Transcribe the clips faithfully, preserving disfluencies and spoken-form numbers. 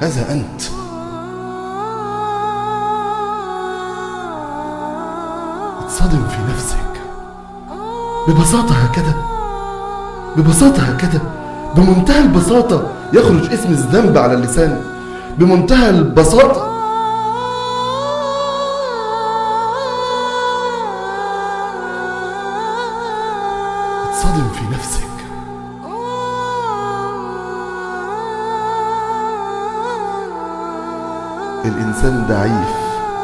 هذا أنت. اتصدم في نفسك ببساطة هكذا، ببساطة هكذا، بمنتهى البساطة يخرج اسم الذنب على اللسان، بمنتهى البساطة. اتصدم في نفسك. الإنسان ضعيف،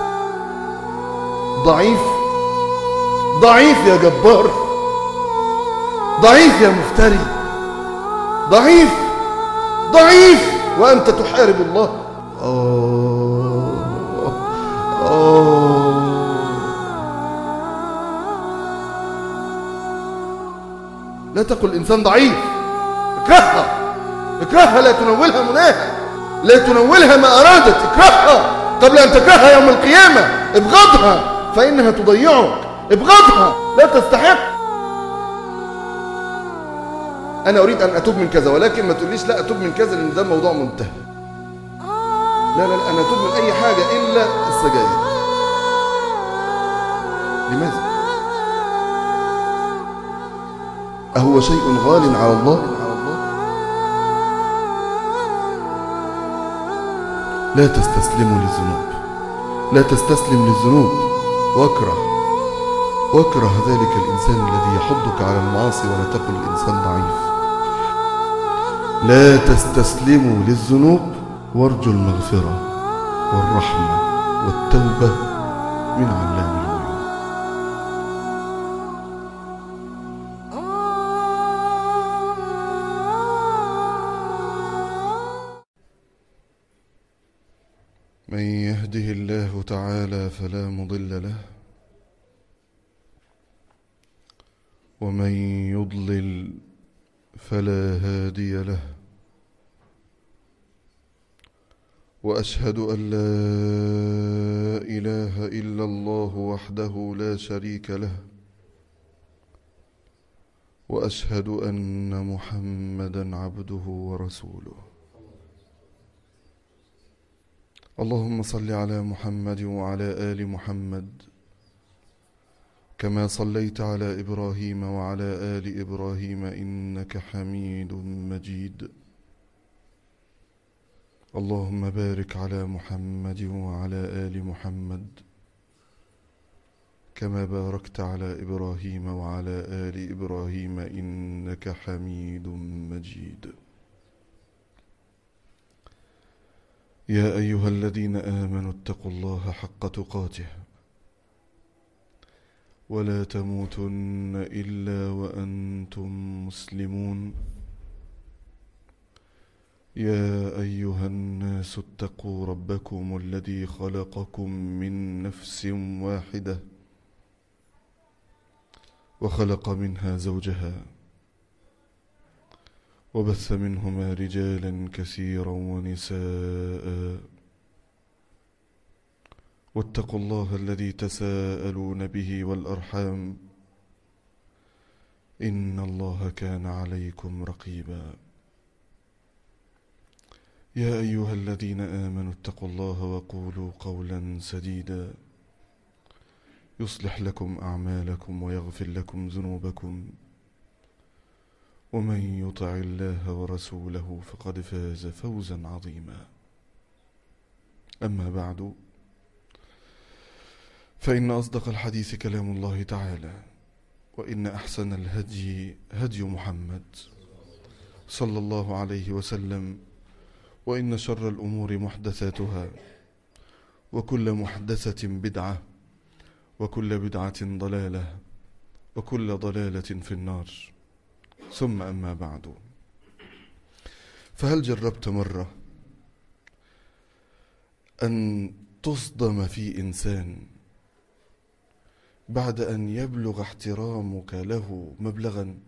ضعيف، ضعيف يا جبار، ضعيف يا مفتري، ضعيف، ضعيف، وأنت تحارب الله. آه آه لا تقل إنسان ضعيف، اكرهها، اكرهها، لا تنولها مناها، لا تنولها ما أرادت، اكرهها قبل أن تكرهها يوم القيامة، ابغضها فإنها تضيعك، ابغضها، لا تستحق. أنا أريد أن أتوب من كذا، ولكن ما تقوليش لا أتوب من كذا لأن ده موضوع منتهي. لا لا لا، أنا أتوب من أي حاجة إلا السجاير. لماذا؟ أهو شيء غال على الله؟ لا تستسلموا للذنوب، لا تستسلم للذنوب، واكره واكره ذلك الإنسان الذي يحضك على المعاصي، ولا تقل الإنسان ضعيف. لا تستسلموا للذنوب، وارجوا المغفرة والرحمة والتوبة من علام الغيوب. من يهده الله تعالى فلا مضل له، ومن يضلل فلا هادي له، وأشهد أن لا إله إلا الله وحده لا شريك له، وأشهد أن محمدًا عبده ورسوله. اللهم صل على محمد وعلى آل محمد كما صليت على إبراهيم وعلى آل إبراهيم إنك حميد مجيد. اللهم بارك على محمد وعلى آل محمد كما باركت على إبراهيم وعلى آل إبراهيم إنك حميد مجيد. يا أيها الذين آمنوا اتقوا الله حق تقاته ولا تموتن إلا وأنتم مسلمون. يا أيها الناس اتقوا ربكم الذي خلقكم من نفس واحدة وخلق منها زوجها وبث منهما رجالا كثيرا ونساء، واتقوا الله الذي تساءلون به والأرحام إن الله كان عليكم رقيبا. يا أيها الذين آمنوا اتقوا الله وقولوا قولا سديدا يصلح لكم أعمالكم ويغفر لكم ذنوبكم، ومن يطع الله ورسوله فقد فاز فوزا عظيما. أما بعد، فإن أصدق الحديث كلام الله تعالى، وإن أحسن الهدي هدي محمد صلى الله عليه وسلم، وإن شر الأمور محدثاتها، وكل محدثة بدعة، وكل بدعة ضلالة، وكل ضلالة في النار. ثم أما بعد، فهل جربت مرة أن تصدم في إنسان بعد أن يبلغ احترامك له مبلغا،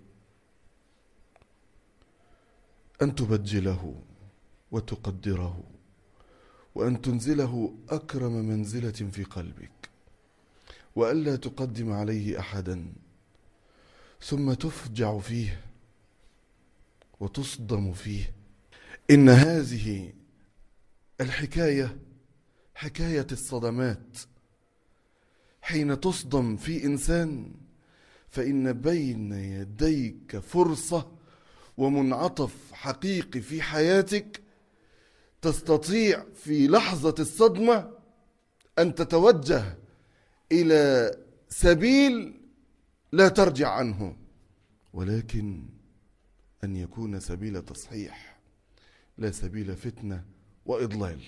أن تبجله وتقدره، وأن تنزله أكرم منزلة في قلبك، وألا تقدم عليه أحدا، ثم تفجع فيه وتصدم فيه؟ إن هذه الحكاية حكاية الصدمات. حين تصدم في إنسان فإن بين يديك فرصة ومنعطف حقيقي في حياتك، تستطيع في لحظة الصدمة أن تتوجه إلى سبيل لا ترجع عنه، ولكن أن يكون سبيل تصحيح لا سبيل فتنة وإضلال.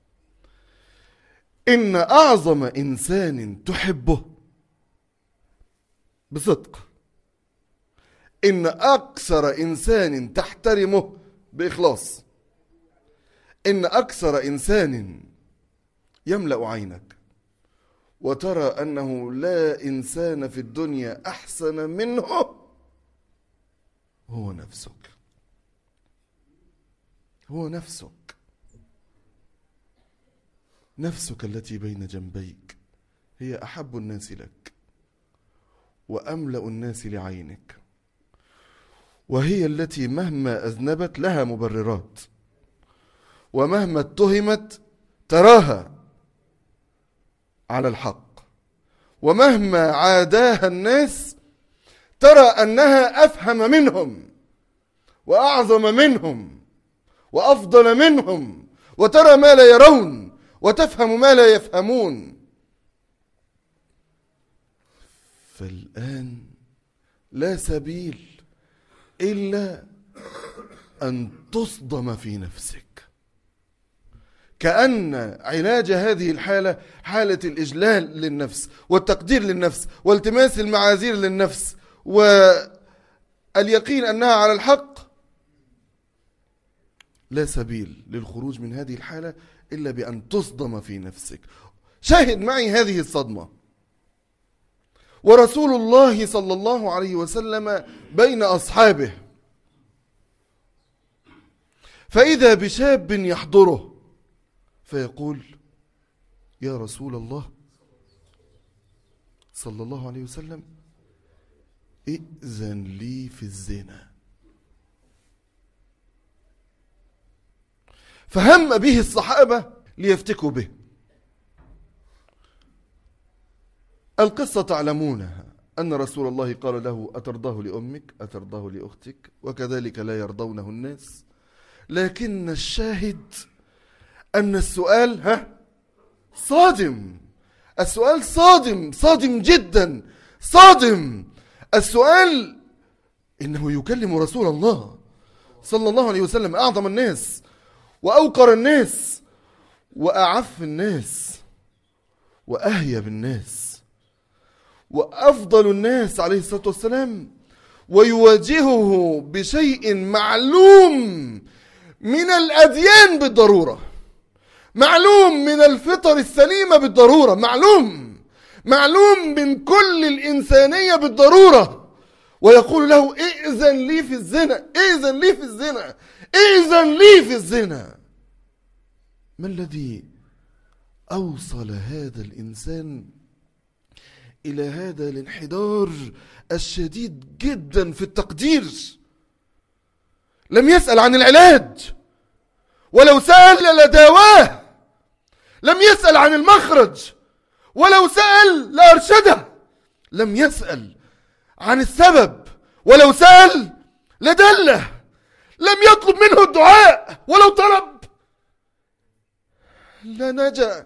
إن أعظم إنسان تحبه بصدق، إن أكثر إنسان تحترمه بإخلاص، إن أكثر إنسان يملأ عينك وترى أنه لا إنسان في الدنيا أحسن منه هو نفسك، هو نفسك نفسك التي بين جنبيك هي أحب الناس لك وأملأ الناس لعينك، وهي التي مهما أذنبت لها مبررات، ومهما اتهمت تراها على الحق، ومهما عاداها الناس ترى أنها أفهم منهم وأعظم منهم وأفضل منهم، وترى ما لا يرون وتفهم ما لا يفهمون. فالآن لا سبيل إلا أن تصدم في نفسك، كأن علاج هذه الحالة حالة الإجلال للنفس والتقدير للنفس والتماس المعاذير للنفس واليقين أنها على الحق. لا سبيل للخروج من هذه الحالة إلا بأن تصدم في نفسك. شاهد معي هذه الصدمة. ورسول الله صلى الله عليه وسلم بين أصحابه، فإذا بشاب يحضره فيقول: يا رسول الله صلى الله عليه وسلم ائذن لي في الزنا. فهم به الصحابة ليفتكوا به. القصة تعلمونها، أن رسول الله قال له: أترضاه لأمك؟ أترضاه لأختك؟ وكذلك لا يرضونه الناس. لكن الشاهد أن السؤال ها صادم، السؤال صادم صادم جدا صادم. السؤال إنه يكلم رسول الله صلى الله عليه وسلم، أعظم الناس وأوقر الناس وأعف الناس وأهيب الناس وأفضل الناس عليه الصلاة والسلام، ويواجهه بشيء معلوم من الأديان بالضرورة، معلوم من الفطر السليمة بالضرورة، معلوم معلوم من كل الإنسانية بالضرورة، ويقول له: ائذن لي في الزنا، ائذن لي في الزنا، ائذن لي في الزنا. ما الذي أوصل هذا الإنسان إلى هذا الانحدار الشديد جدا في التقدير؟ لم يسأل عن العلاج، ولو سأل لداواه. لم يسأل عن المخرج، ولو سأل لأرشده. لم يسأل عن السبب، ولو سأل لدله. لم يطلب منه الدعاء، ولو طلب لنجا.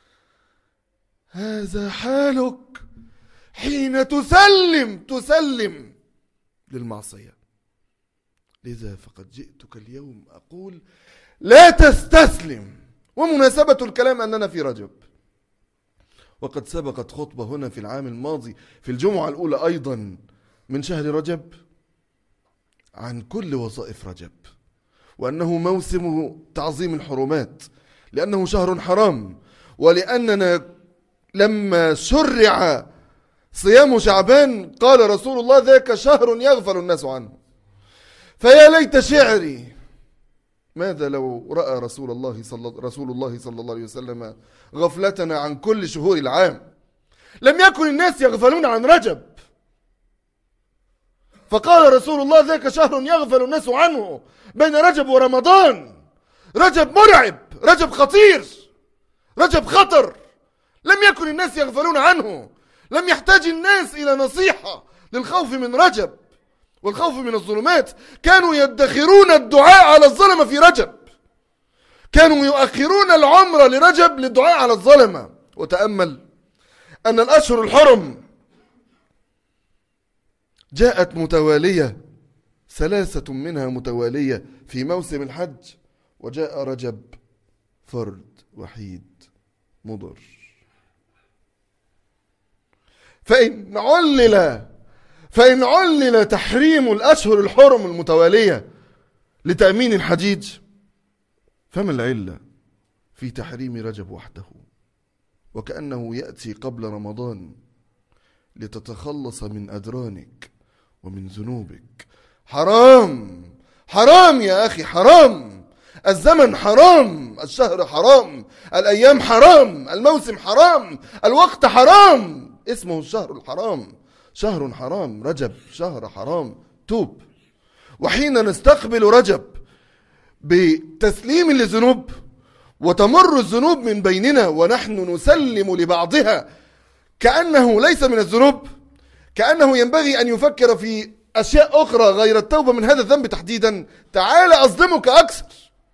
هذا حالك حين تسلم تسلم للمعصية. لذا فقد جئتك اليوم أقول: لا تستسلم. ومناسبة الكلام أننا في رجب، وقد سبقت خطبة هنا في العام الماضي في الجمعة الأولى أيضا من شهر رجب عن كل وظائف رجب، وأنه موسم تعظيم الحرمات، لأنه شهر حرام، ولأننا لما شرع صيام شعبان قال رسول الله: ذاك شهر يغفل الناس عنه. فيا ليت شعري ماذا لو رأى رسول الله صلى رسول الله صلى الله عليه وسلم غفلتنا عن كل شهور العام. لم يكن الناس يغفلون عن رجب، فقال رسول الله: ذاك شهر يغفل الناس عنه بين رجب ورمضان. رجب مرعب، رجب خطير، رجب خطر، لم يكن الناس يغفلون عنه، لم يحتاج الناس إلى نصيحة للخوف من رجب والخوف من الظلمات. كانوا يدخرون الدعاء على الظلمة في رجب، كانوا يؤخرون العمر لرجب للدعاء على الظلمة. وتأمل أن الأشهر الحرم جاءت متوالية، ثلاثة منها متوالية في موسم الحج، وجاء رجب فرد وحيد مضر. فإن علل فإن علل تحريم الأشهر الحرم المتوالية لتأمين الحجيج، فما العلة في تحريم رجب وحده؟ وكأنه يأتي قبل رمضان لتتخلص من أدرانك ومن ذنوبك. حرام، حرام يا أخي، حرام. الزمن حرام، الشهر حرام، الأيام حرام، الموسم حرام، الوقت حرام. اسمه الشهر الحرام، شهر حرام، رجب شهر حرام. توب. وحين نستقبل رجب بتسليم للذنوب وتمر الذنوب من بيننا ونحن نسلم لبعضها كأنه ليس من الذنوب، كأنه ينبغي أن يفكر في أشياء أخرى غير التوبة من هذا الذنب تحديدا، تعال أصدمك أكثر.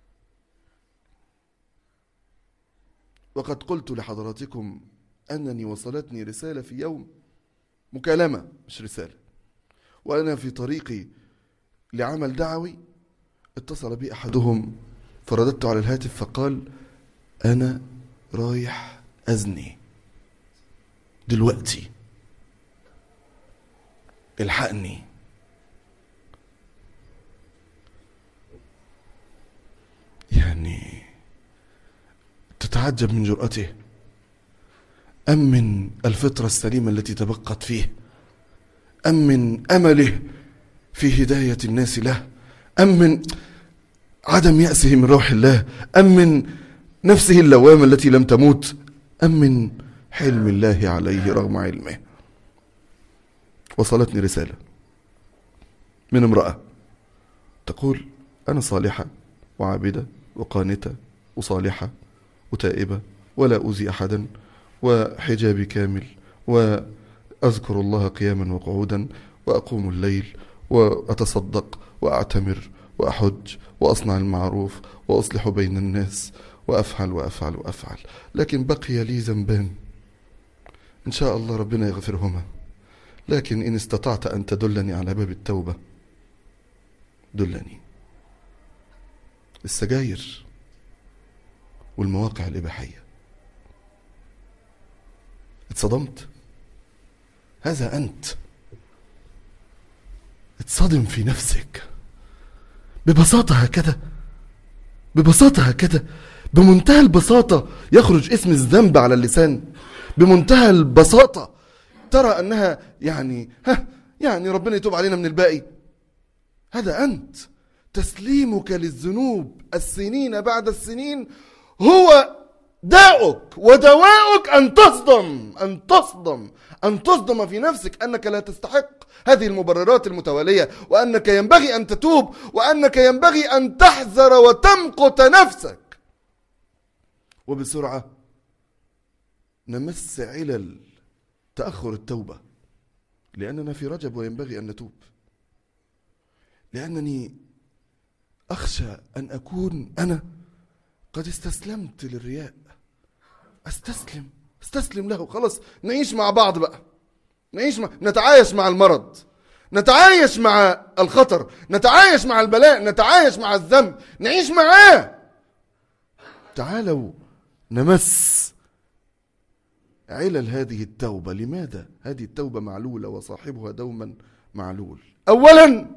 وقد قلت لحضراتكم أنني وصلتني رسالة في يوم، مكالمة مش رسالة، وأنا في طريقي لعمل دعوي، اتصل بي أحدهم فرددت على الهاتف فقال أنا رايح أزني دلوقتي، الحقني. يعني تتعجب من جرأته، أم من الفطرة السليمة التي تبقت فيه، أم من أمله في هداية الناس له، أم من عدم يأسه من روح الله، أم من نفسه اللوامة التي لم تموت، أم من حلم الله عليه رغم علمه. وصلتني رسالة من امرأة تقول أنا صالحة وعابدة وقانتة وصالحة وتائبة ولا أؤذي أحدا وحجابي كامل وأذكر الله قياما وقعودا وأقوم الليل وأتصدق وأعتمر وأحج وأصنع المعروف وأصلح بين الناس وأفعل وأفعل وأفعل، لكن بقي لي ذنبان إن شاء الله ربنا يغفرهما، لكن إن استطعت أن تدلني على باب التوبة دلني. السجاير والمواقع الإباحية. اتصدمت. هذا أنت. اتصدم في نفسك ببساطة هكذا، ببساطة هكذا، بمنتهى البساطة يخرج اسم الذنب على اللسان، بمنتهى البساطة ترى أنها يعني ها يعني ربنا يتوب علينا من الباقي. هذا أنت. تسليمك للذنوب السنين بعد السنين هو داؤك ودواؤك. أن تصدم أن تصدم أن تصدم في نفسك أنك لا تستحق هذه المبررات المتوالية، وأنك ينبغي أن تتوب، وأنك ينبغي أن تحذر وتمقت نفسك. وبسرعة نمس علل تأخر التوبة، لأننا في رجب وينبغي أن نتوب، لأنني أخشى أن أكون أنا قد استسلمت للرياء. استسلم استسلم له، خلاص نعيش مع بعض بقى، نعيش مع... نتعايش مع المرض، نتعايش مع الخطر، نتعايش مع البلاء، نتعايش مع الذنب، نعيش معاه. تعالوا نمس علل هذه التوبة. لماذا هذه التوبة معلولة وصاحبها دوما معلول؟ أولا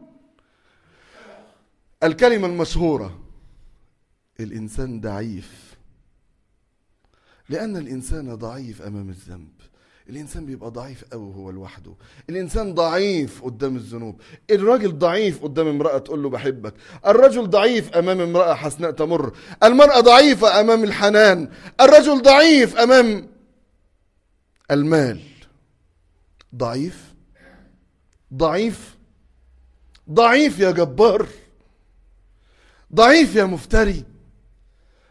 الكلمة المشهورة الإنسان ضعيف، لأن الإنسان ضعيف أمام الذنب. الإنسان بيبقى ضعيف أوي هو لوحده. الإنسان ضعيف قدام الذنوب. الراجل ضعيف قدام امرأة تقول له بحبك. الرجل ضعيف أمام امرأة حسناء تمر. المرأة ضعيفة أمام الحنان. الرجل ضعيف أمام المال. ضعيف ضعيف ضعيف يا جبار، ضعيف يا مفتري،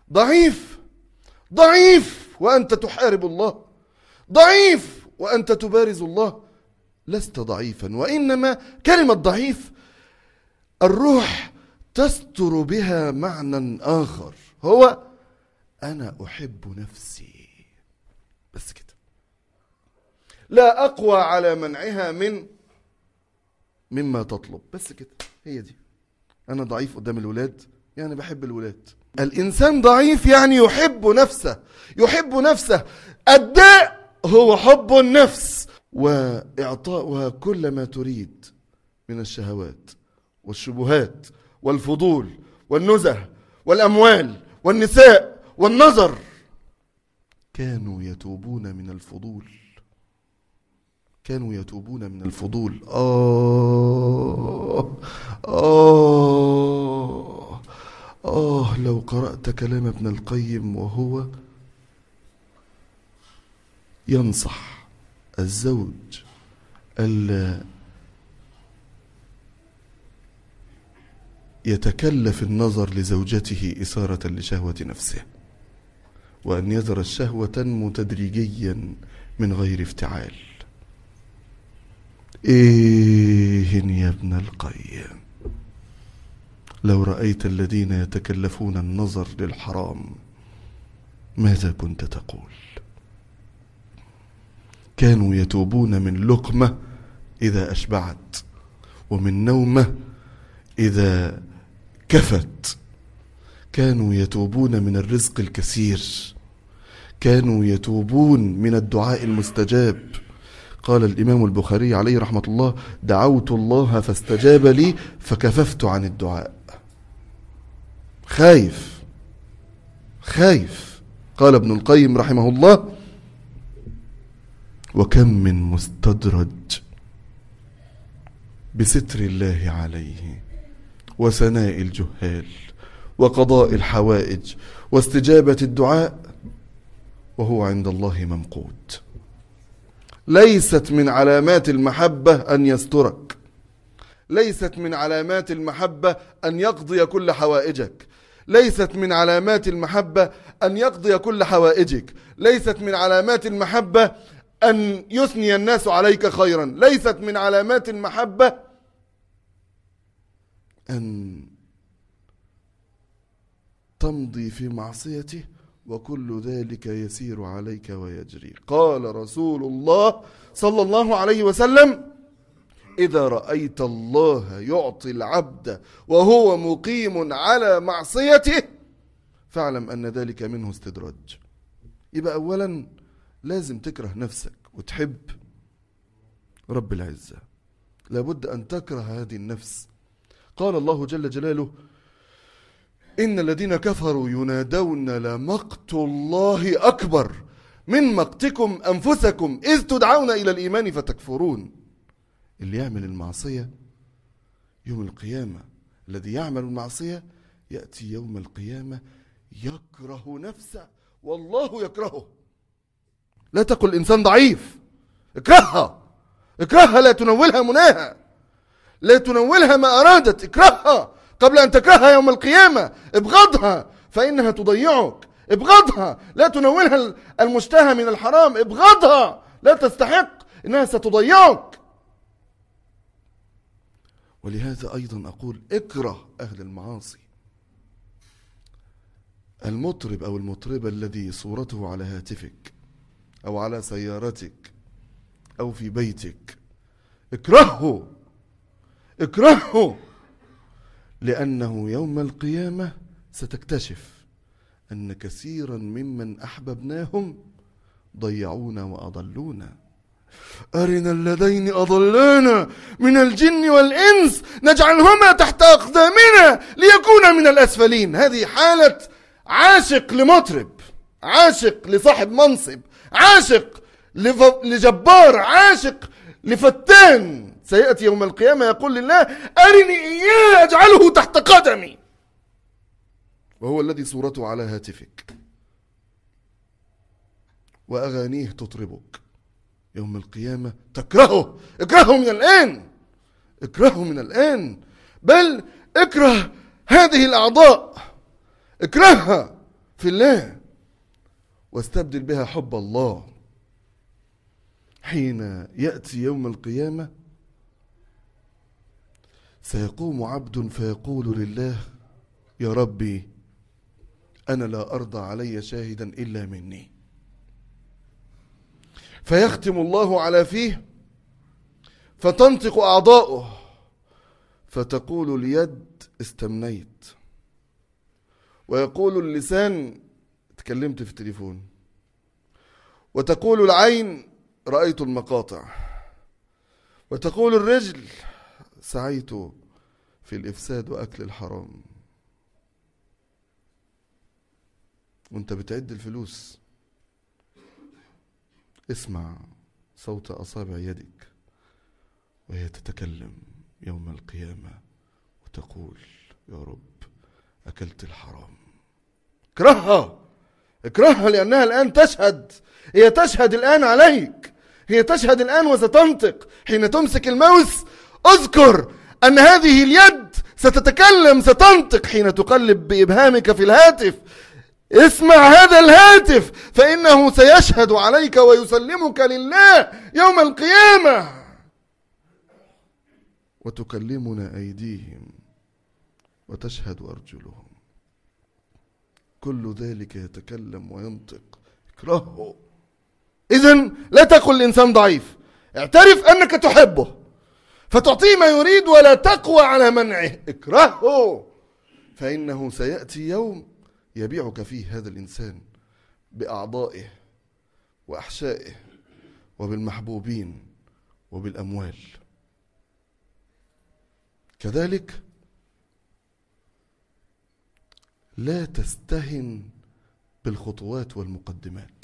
ضعيف ضعيف وأنت تحارب الله، ضعيف وأنت تبارز الله. لست ضعيفا، وإنما كلمة ضعيف الروح تستر بها معنى آخر، هو أنا أحب نفسي بس كده، لا أقوى على منعها من مما تطلب، بس كده. هي دي، أنا ضعيف قدام الولاد يعني بحب الولاد. الإنسان ضعيف يعني يحب نفسه، يحب نفسه. الداء هو حب النفس وإعطاؤها كل ما تريد من الشهوات والشبهات والفضول والنزه والأموال والنساء والنظر. كانوا يتوبون من الفضول، كانوا يتوبون من الفضول. آه آه آه لو قرأت كلام ابن القيم وهو ينصح الزوج ألا يتكلف النظر لزوجته إثارة لشهوة نفسه، وأن يذر الشهوة متدريجيا من غير افتعال. إيه يا ابن القيم، لو رأيت الذين يتكلفون النظر للحرام ماذا كنت تقول؟ كانوا يتوبون من لقمة إذا أشبعت، ومن نومة إذا كفت. كانوا يتوبون من الرزق الكثير، كانوا يتوبون من الدعاء المستجاب. قال الإمام البخاري عليه رحمة الله: دعوت الله فاستجاب لي فكففت عن الدعاء. خايف خايف. قال ابن القيم رحمه الله: وكم من مستدرج بستر الله عليه وثناء الجهال وقضاء الحوائج واستجابة الدعاء وهو عند الله ممقوت. ليست من علامات المحبة أن يسترك، ليست من علامات المحبة أن يقضي كل حوائجك، ليست من علامات المحبة أن يقضي كل حوائجك، ليست من علامات المحبة أن يثني الناس عليك خيرا، ليست من علامات المحبة أن تمضي في معصيته، وكل ذلك يسير عليك ويجري. قال رسول الله صلى الله عليه وسلم: إذا رأيت الله يعطي العبد وهو مقيم على معصيته فاعلم أن ذلك منه استدراج. يبقى أولا لازم تكره نفسك وتحب رب العزة، لابد أن تكره هذه النفس. قال الله جل جلاله: إن الذين كفروا ينادون لمقت الله أكبر من مقتكم أنفسكم إذ تدعون إلى الإيمان فتكفرون. اللي يعمل المعصية يوم القيامة، الذي يعمل المعصية يأتي يوم القيامة يكره نفسه والله يكرهه. لا تقل إنسان ضعيف، اكرهها، اكرهها، لا تنولها مناها، لا تنولها ما أرادت، اكرهها قبل أن تكرهها يوم القيامة. ابغضها فإنها تضيعك، ابغضها، لا تنولها المشتهى من الحرام، ابغضها، لا تستحق، إنها ستضيعك. ولهذا أيضا أقول: اكره أهل المعاصي. المطرب أو المطربة الذي صورته على هاتفك أو على سيارتك أو في بيتك، اكرهه، اكرهه، لأنه يوم القيامة ستكتشف أن كثيرا ممن أحببناهم ضيعونا وأضلونا. أرنا اللذين أضلانا من الجن والإنس نجعلهما تحت أقدامنا ليكونا من الأسفلين. هذه حالة عاشق لمطرب، عاشق لصاحب منصب، عاشق لجبار، عاشق لفتان. سيأتي يوم القيامة يقول لله: أرني إياه أجعله تحت قدمي، وهو الذي صورته على هاتفك وأغانيه تطربك. يوم القيامة تكرهه، اكرهه من الآن، اكرهه من الآن، بل اكره هذه الأعضاء، اكرهها، في الله واستبدل بها حب الله. حين يأتي يوم القيامة سيقوم عبد فيقول لله: يا ربي أنا لا أرضى علي شاهدا إلا مني. فيختم الله على فيه فتنطق أعضاؤه، فتقول اليد: استمنيت. ويقول اللسان: تكلمت في التليفون. وتقول العين: رأيت المقاطع. وتقول الرجل: سعيت في الإفساد وأكل الحرام. وانت بتعد الفلوس اسمع صوت أصابع يدك وهي تتكلم يوم القيامة وتقول: يا رب أكلت الحرام. اكرهها اكرهها لأنها الآن تشهد، هي تشهد الآن عليك، هي تشهد الآن وستنطق. حين تمسك الماوس اذكر أن هذه اليد ستتكلم ستنطق. حين تقلب بإبهامك في الهاتف اسمع هذا الهاتف، فإنه سيشهد عليك ويسلمك لله يوم القيامة. وتكلمنا أيديهم وتشهد أرجلهم، كل ذلك يتكلم وينطق. اكرهه. إذن لا تقل الإنسان ضعيف، اعترف أنك تحبه فتعطيه ما يريد ولا تقوى على منعه. اكرهه، فإنه سيأتي يوم يبيعك فيه هذا الإنسان بأعضائه وأحشائه وبالمحبوبين وبالأموال. كذلك لا تستهن بالخطوات والمقدمات.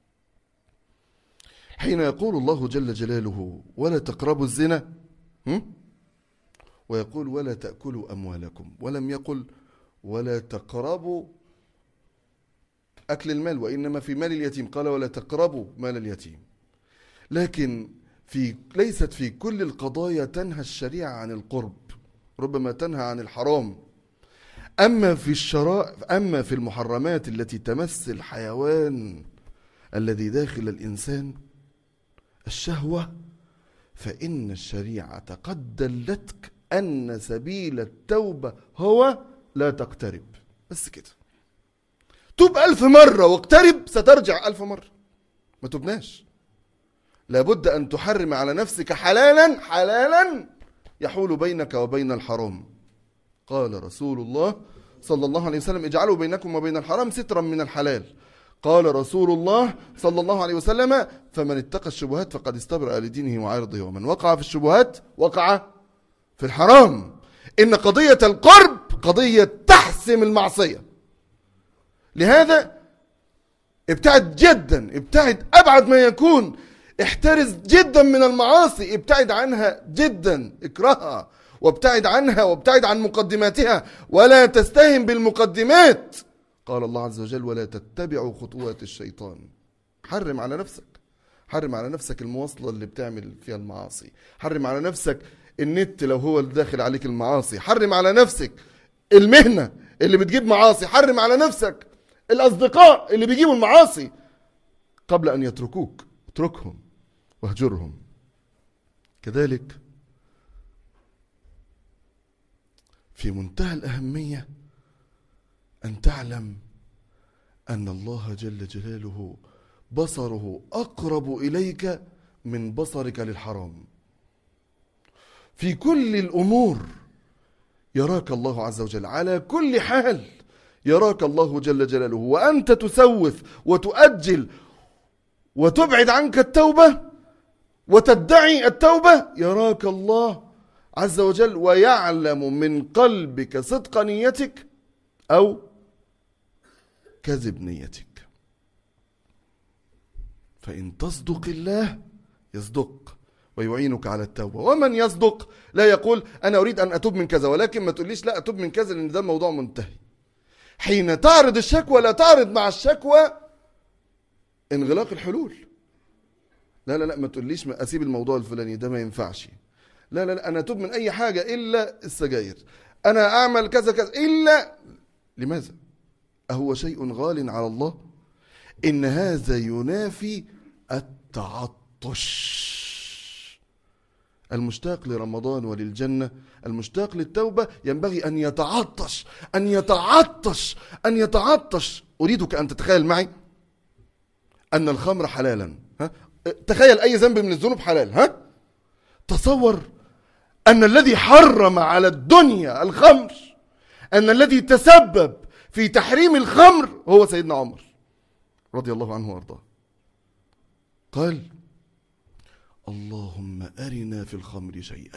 حين يقول الله جل جلاله: ولا تقربوا الزنا، ويقول: ولا تأكلوا أموالكم، ولم يقل ولا تقربوا أكل المال، وإنما في مال اليتيم قال: ولا تقربوا مال اليتيم. لكن في ليست في كل القضايا تنهى الشريعة عن القرب، ربما تنهى عن الحرام. أما في الشرائع أما في المحرمات التي تمس الحيوان الذي داخل الإنسان، الشهوة، فإن الشريعة قد دلتك أن سبيل التوبة هو لا تقترب. بس كده، توب ألف مرة واقترب سترجع ألف مرة. ما تبناش، لابد أن تحرم على نفسك حلالا حلالا يحول بينك وبين الحرام. قال رسول الله صلى الله عليه وسلم: اجعلوا بينكم وبين الحرام سترا من الحلال. قال رسول الله صلى الله عليه وسلم: فمن اتقى الشبهات فقد استبرأ لدينه وعرضه، ومن وقع في الشبهات وقع في الحرام. إن قضية القرب قضية تحسم المعصية. لهذا ابتعد جدا، ابتعد أبعد ما يكون، احترز جدا من المعاصي، ابتعد عنها جدا، اكرهها وابتعد عنها وابتعد عن مقدماتها، ولا تستهن بالمقدمات. قال الله عز وجل: ولا تتبعوا خطوات الشيطان. حرم على نفسك، حرم على نفسك المواصلة اللي بتعمل فيها المعاصي، حرم على نفسك النت لو هو اللي داخل عليك المعاصي، حرم على نفسك المهنة اللي بتجيب معاصي، حرم على نفسك الأصدقاء اللي بيجيبوا المعاصي. قبل أن يتركوك اتركهم واهجرهم. كذلك في منتهى الأهمية أن تعلم أن الله جل جلاله بصره أقرب إليك من بصرك للحرام. في كل الأمور يراك الله عز وجل، على كل حال يراك الله جل جلاله، وأنت تسوف وتؤجل وتبعد عنك التوبة وتدعي التوبة، يراك الله عز وجل ويعلم من قلبك صدق نيتك أو كذب نيتك. فإن تصدق الله يصدق ويعينك على التوبة. ومن يصدق لا يقول أنا أريد أن أتوب من كذا، ولكن ما تقوليش لا أتوب من كذا، لأن ده موضوع منتهي. حين تعرض الشكوى لا تعرض مع الشكوى انغلاق الحلول. لا لا لا ما تقوليش ما أسيب الموضوع الفلاني ده ما ينفعش، لا لا لا أنا أتوب من أي حاجة إلا السجاير، أنا أعمل كذا كذا إلا. لماذا؟ أهو شيء غال على الله؟ إن هذا ينافي التعطش. المشتاق لرمضان وللجنة، المشتاق للتوبة، ينبغي أن يتعطش أن يتعطش أن يتعطش. أريدك أن تتخيل معي أن الخمر حلالا. ها؟ تخيل أي ذنب من الذنوب حلال. ها؟ تصور أن الذي حرم على الدنيا الخمر، أن الذي تسبب في تحريم الخمر هو سيدنا عمر رضي الله عنه وارضاه. قال: اللهم أرنا في الخمر شيئا،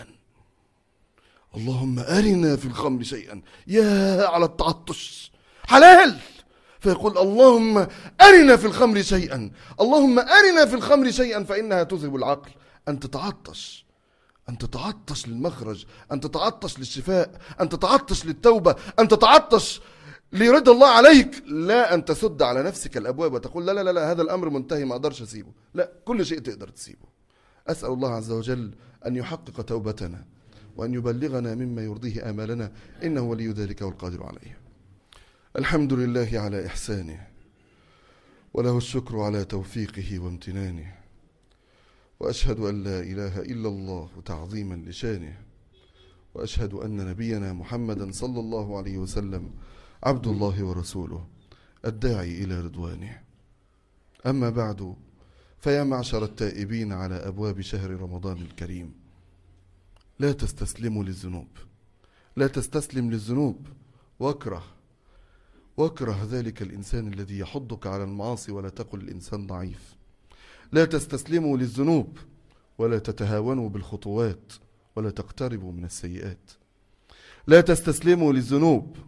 اللهم أرنا في الخمر شيئا. يا على التعطش، حلال، فيقول: اللهم أرنا في الخمر شيئا، اللهم أرنا في الخمر شيئا، فإنها تذهب العقل. أن تتعطش، أن تتعطش للمخرج، أن تتعطش للشفاء، أن تتعطش للتوبة، أن تتعطش لرضا الله عليك. لا أن تسد على نفسك الأبواب وتقول: لا لا لا هذا الأمر منتهي ما أقدرش أسيبه. لا، كل شيء تقدر تسيبه. أسأل الله عز وجل أن يحقق توبتنا وأن يبلغنا مما يرضيه آمالنا، إنه ولي ذلك والقادر عليه. الحمد لله على إحسانه، وله الشكر على توفيقه وامتنانه، وأشهد أن لا إله إلا الله تعظيما لشانه، وأشهد أن نبينا محمدا صلى الله عليه وسلم عبد الله ورسوله الداعي إلى رضوانه. أما بعد، فيا معشر التائبين على أبواب شهر رمضان الكريم، لا تستسلموا للذنوب، لا تستسلم للذنوب، واكره واكره ذلك الإنسان الذي يحضك على المعاصي، ولا تقل الإنسان ضعيف. لا تستسلموا للذنوب، ولا تتهاونوا بالخطوات، ولا تقتربوا من السيئات. لا تستسلموا للذنوب،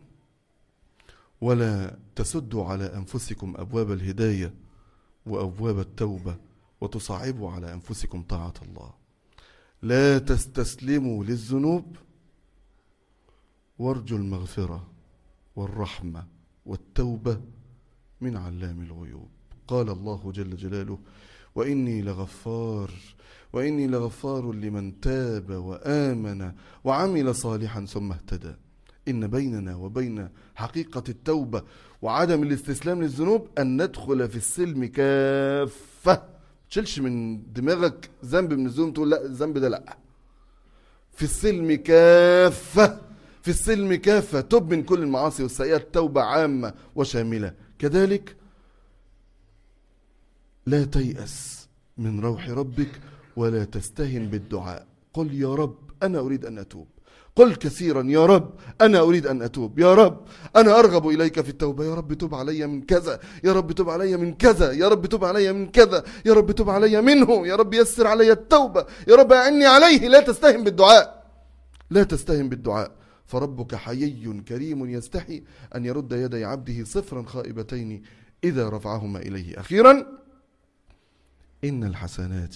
ولا تسدوا على أنفسكم أبواب الهداية وأبواب التوبة، وتصعبوا على أنفسكم طاعة الله. لا تستسلموا للذنوب، وارجوا المغفرة والرحمة والتوبة من علام الغيوب. قال الله جل جلاله: وإني لغفار وإني لغفار لمن تاب وآمن وعمل صالحا ثم اهتدى. إن بيننا وبين حقيقة التوبة وعدم الاستسلام للذنوب أن ندخل في السلم كافة. تشيلش من دماغك ذنب من الذنوب تقول لا الذنب ده لا. في السلم كافة، في السلم كافة، تب من كل المعاصي والسيئات توبة عامة وشاملة. كذلك لا تيأس من روح ربك، ولا تستهن بالدعاء. قل يا رب أنا أريد أن أتوب، قل كثيرا يا رب أنا أريد أن أتوب، يا رب أنا أرغب إليك في التوبة، يا رب تب علي من كذا، يا رب تب علي من كذا، يا رب تب علي من كذا، يا رب تب علي منه، يا رب يسر علي التوبة، يا رب أعني عليه. لا تستهن بالدعاء، لا تستهن بالدعاء، فربك حيي كريم يستحي أن يرد يدي عبده صفرا خائبتين إذا رفعهما إليه. أخيرا، إن الحسنات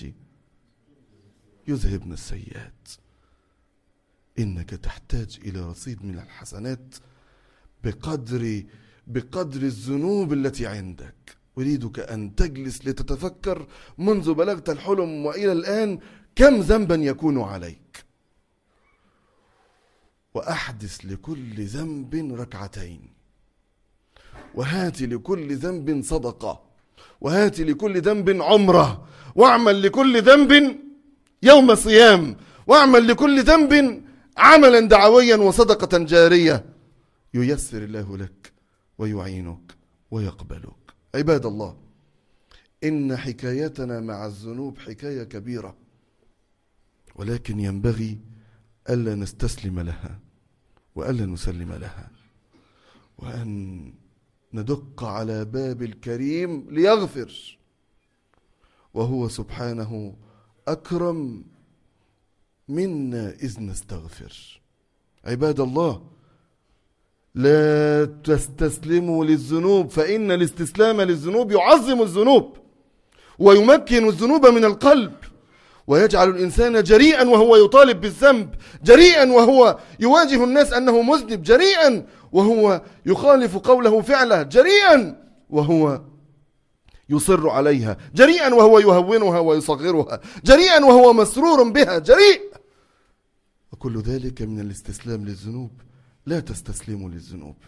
يذهبن السيئات. إنك تحتاج إلى رصيد من الحسنات بقدر بقدر الذنوب التي عندك. أريدك أن تجلس لتتفكر منذ بلغت الحلم وإلى الآن كم ذنبا يكون عليك، وأحدث لكل ذنب ركعتين، وهات لكل ذنب صدقة، وهات لكل ذنب عمرة، واعمل لكل ذنب يوم صيام، واعمل لكل ذنب عملا دعويا وصدقة جارية، ييسر الله لك ويعينك ويقبلك. عباد الله، إن حكايتنا مع الذنوب حكاية كبيرة، ولكن ينبغي ألا نستسلم لها وألا نسلم لها، وأن ندق على باب الكريم ليغفر، وهو سبحانه أكرم منا إذ نستغفر. عباد الله، لا تستسلموا للذنوب، فإن الاستسلام للذنوب يعظم الذنوب ويمكن الذنوب من القلب، ويجعل الإنسان جريئا وهو يطالب بالذنب، جريئا وهو يواجه الناس أنه مذنب، جريئا وهو يخالف قوله فعله، جريئا وهو يصر عليها، جريئا وهو يهونها ويصغرها، جريئا وهو مسرور بها، جريء. وكل ذلك من الاستسلام للذنوب. لا تستسلموا للذنوب،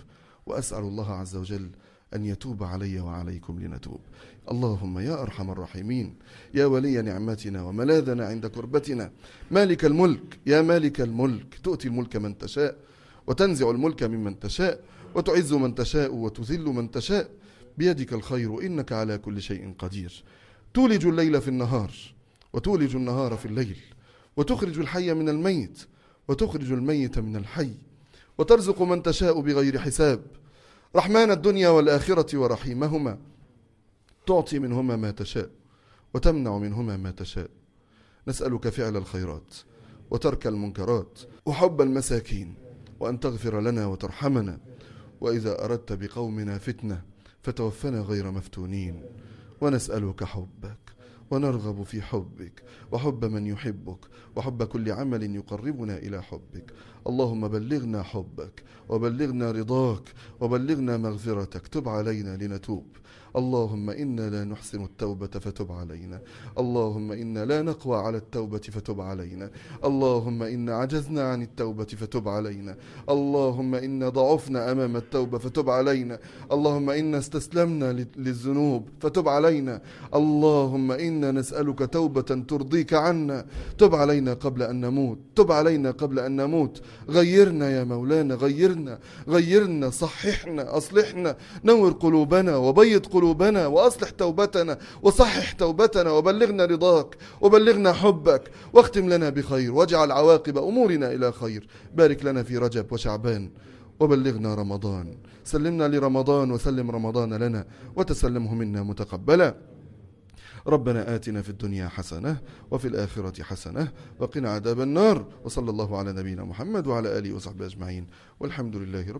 وأسأل الله عز وجل أن يتوب علي وعليكم لنتوب. اللهم يا أرحم الراحمين، يا ولي نعمتنا وملاذنا عند كربتنا، مالك الملك، يا مالك الملك، تؤتي الملك من تشاء وتنزع الملك ممن تشاء وتعز من تشاء وتذل من تشاء، بيدك الخير إنك على كل شيء قدير. تولج الليل في النهار وتولج النهار في الليل، وتخرج الحي من الميت وتخرج الميت من الحي، وترزق من تشاء بغير حساب. رحمن الدنيا والآخرة ورحيمهما، تعطي منهما ما تشاء وتمنع منهما ما تشاء. نسألك فعل الخيرات وترك المنكرات وحب المساكين، وأن تغفر لنا وترحمنا، وإذا أردت بقومنا فتنة فتوفنا غير مفتونين. ونسألك حبك ونرغب في حبك وحب من يحبك وحب كل عمل يقربنا إلى حبك. اللهم بلغنا حبك وبلغنا رضاك وبلغنا مغفرتك. تب علينا لنتوب. اللهم إنا لا نحسن التوبة فتب علينا. اللهم إنا لا نقوى على التوبة فتب علينا. اللهم إنا عجزنا عن التوبة فتب علينا. اللهم إنا ضعفنا أمام التوبة فتب علينا. اللهم إنا استسلمنا للذنوب فتب علينا. اللهم إنا نسألك توبة ترضيك عنا. تب علينا قبل أن نموت. تب علينا قبل أن نموت. غيرنا يا مولانا، غيرنا غيرنا صححنا أصلحنا، نور قلوبنا وبيض قلوبنا وأصلح توبتنا وصحح توبتنا، وبلغنا رضاك وبلغنا حبك، واختم لنا بخير، واجعل عواقب أمورنا إلى خير. بارك لنا في رجب وشعبان وبلغنا رمضان. سلمنا لرمضان وسلم رمضان لنا وتسلمه منا متقبلا. ربنا آتنا في الدنيا حسنة وفي الآخرة حسنة وقنا عذاب النار. وصلى الله على نبينا محمد وعلى آله وصحبه أجمعين، والحمد لله رب